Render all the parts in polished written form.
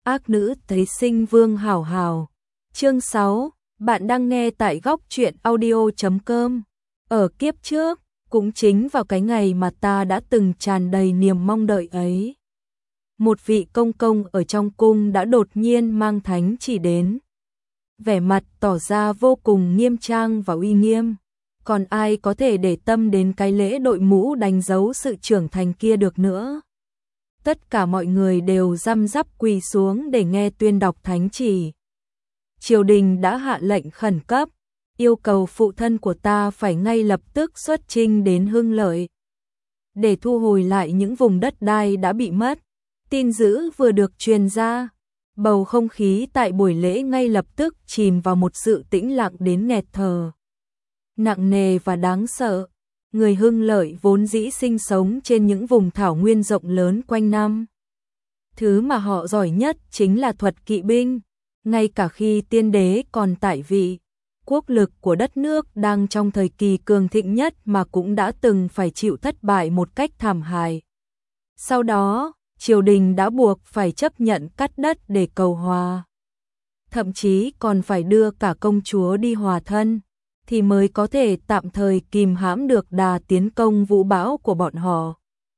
Ác nữ thấy sinh vương hảo hảo. Chương 6, bạn đang nghe tại góc truyện audio.com. Ở kiếp trước, cũng chính vào cái ngày mà ta đã từng tràn đầy niềm mong đợi ấy. Một vị công công ở trong cung đã đột nhiên mang thánh chỉ đến. Vẻ mặt tỏ ra vô cùng nghiêm trang và uy nghiêm. Còn ai có thể để tâm đến cái lễ đội mũ đánh dấu sự trưởng thành kia được nữa. Tất cả mọi người đều răm rắp quỳ xuống để nghe tuyên đọc thánh chỉ. Triều đình đã hạ lệnh khẩn cấp, yêu cầu phụ thân của ta phải ngay lập tức xuất chinh đến Hưng Lợi để thu hồi lại những vùng đất đai đã bị mất. Tin dữ vừa được truyền ra, bầu không khí tại buổi lễ ngay lập tức chìm vào một sự tĩnh lặng đến nghẹt thở. Nặng nề và đáng sợ, người Hưng Lợi vốn dĩ sinh sống trên những vùng thảo nguyên rộng lớn quanh năm. Thứ mà họ giỏi nhất chính là thuật kỵ binh, ngay cả khi tiên đế còn tại vị, quốc lực của đất nước đang trong thời kỳ cường thịnh nhất mà cũng đã từng phải chịu thất bại một cách thảm hại. Sau đó, triều đình đã buộc phải chấp nhận cắt đất để cầu hòa. Thậm chí còn phải đưa cả công chúa đi hòa thân, thì mới có thể tạm thời kìm hãm được đà tiến công vũ bão của bọn họ.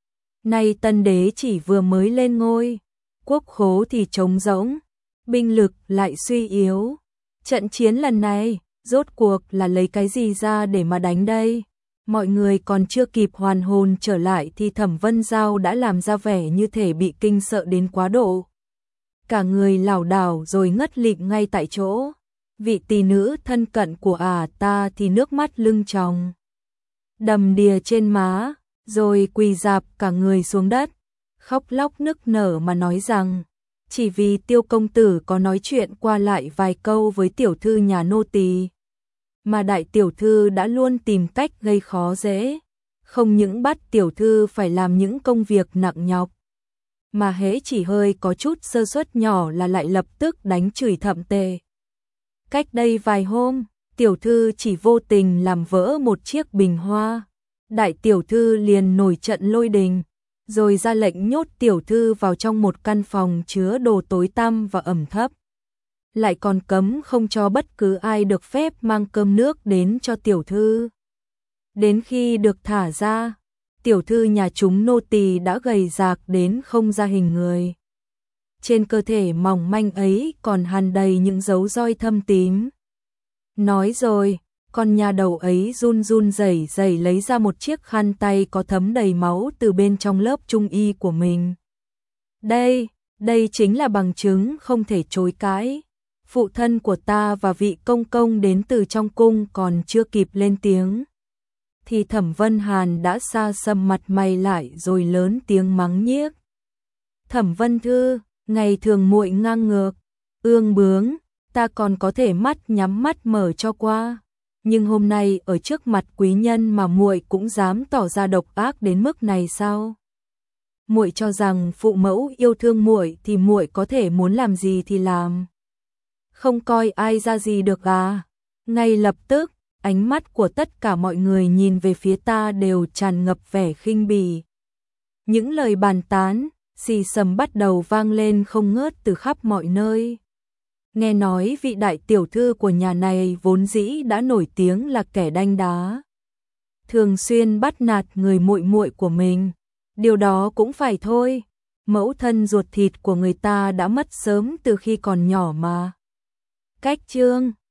Nay tân đế chỉ vừa mới lên ngôi, quốc khố thì trống rỗng, binh lực lại suy yếu. Trận chiến lần này, rốt cuộc là lấy cái gì ra để mà đánh đây? Mọi người còn chưa kịp hoàn hồn trở lại thì Thẩm Vân Giao đã làm ra vẻ như thể bị kinh sợ đến quá độ. Cả người lảo đảo rồi ngất lịm ngay tại chỗ. Vị tỷ nữ thân cận của ta thì nước mắt lưng tròng, đầm đìa trên má, rồi quỳ rạp cả người xuống đất, khóc lóc nức nở mà nói rằng, chỉ vì Tiêu công tử có nói chuyện qua lại vài câu với tiểu thư nhà nô tỳ, mà đại tiểu thư đã luôn tìm cách gây khó dễ, không những bắt tiểu thư phải làm những công việc nặng nhọc, mà hễ chỉ hơi có chút sơ suất nhỏ là lại lập tức đánh chửi thậm tệ. Cách đây vài hôm, tiểu thư chỉ vô tình làm vỡ một chiếc bình hoa, đại tiểu thư liền nổi trận lôi đình, rồi ra lệnh nhốt tiểu thư vào trong một căn phòng chứa đồ tối tăm và ẩm thấp. Lại còn cấm không cho bất cứ ai được phép mang cơm nước đến cho tiểu thư. Đến khi được thả ra, tiểu thư nhà chúng nô tỳ đã gầy rạc đến không ra hình người. Trên cơ thể mỏng manh ấy còn hằn đầy những dấu roi thâm tím. Nói rồi, con nhà đầu ấy run run rẩy rẩy lấy ra một chiếc khăn tay có thấm đầy máu từ bên trong lớp trung y của mình. Đây chính là bằng chứng không thể chối cãi. Phụ thân của ta và vị công công đến từ trong cung còn chưa kịp lên tiếng, thì Thẩm Vân Hàn đã sa sầm mặt mày lại rồi lớn tiếng mắng nhiếc. Thẩm Vân Thư, ngày thường muội ngang ngược, ương bướng, ta còn có thể mắt nhắm mắt mở cho qua, nhưng hôm nay ở trước mặt quý nhân mà muội cũng dám tỏ ra độc ác đến mức này sao? Muội cho rằng phụ mẫu yêu thương muội thì muội có thể muốn làm gì thì làm, không coi ai ra gì được à? Ngay lập tức, ánh mắt của tất cả mọi người nhìn về phía ta đều tràn ngập vẻ khinh bỉ. Những lời bàn tán, xì xầm bắt đầu vang lên không ngớt từ khắp mọi nơi. Nghe nói vị đại tiểu thư của nhà này vốn dĩ đã nổi tiếng là kẻ đanh đá, thường xuyên bắt nạt người muội muội của mình. Điều đó cũng phải thôi, mẫu thân ruột thịt của người ta đã mất sớm từ khi còn nhỏ mà. Cách chương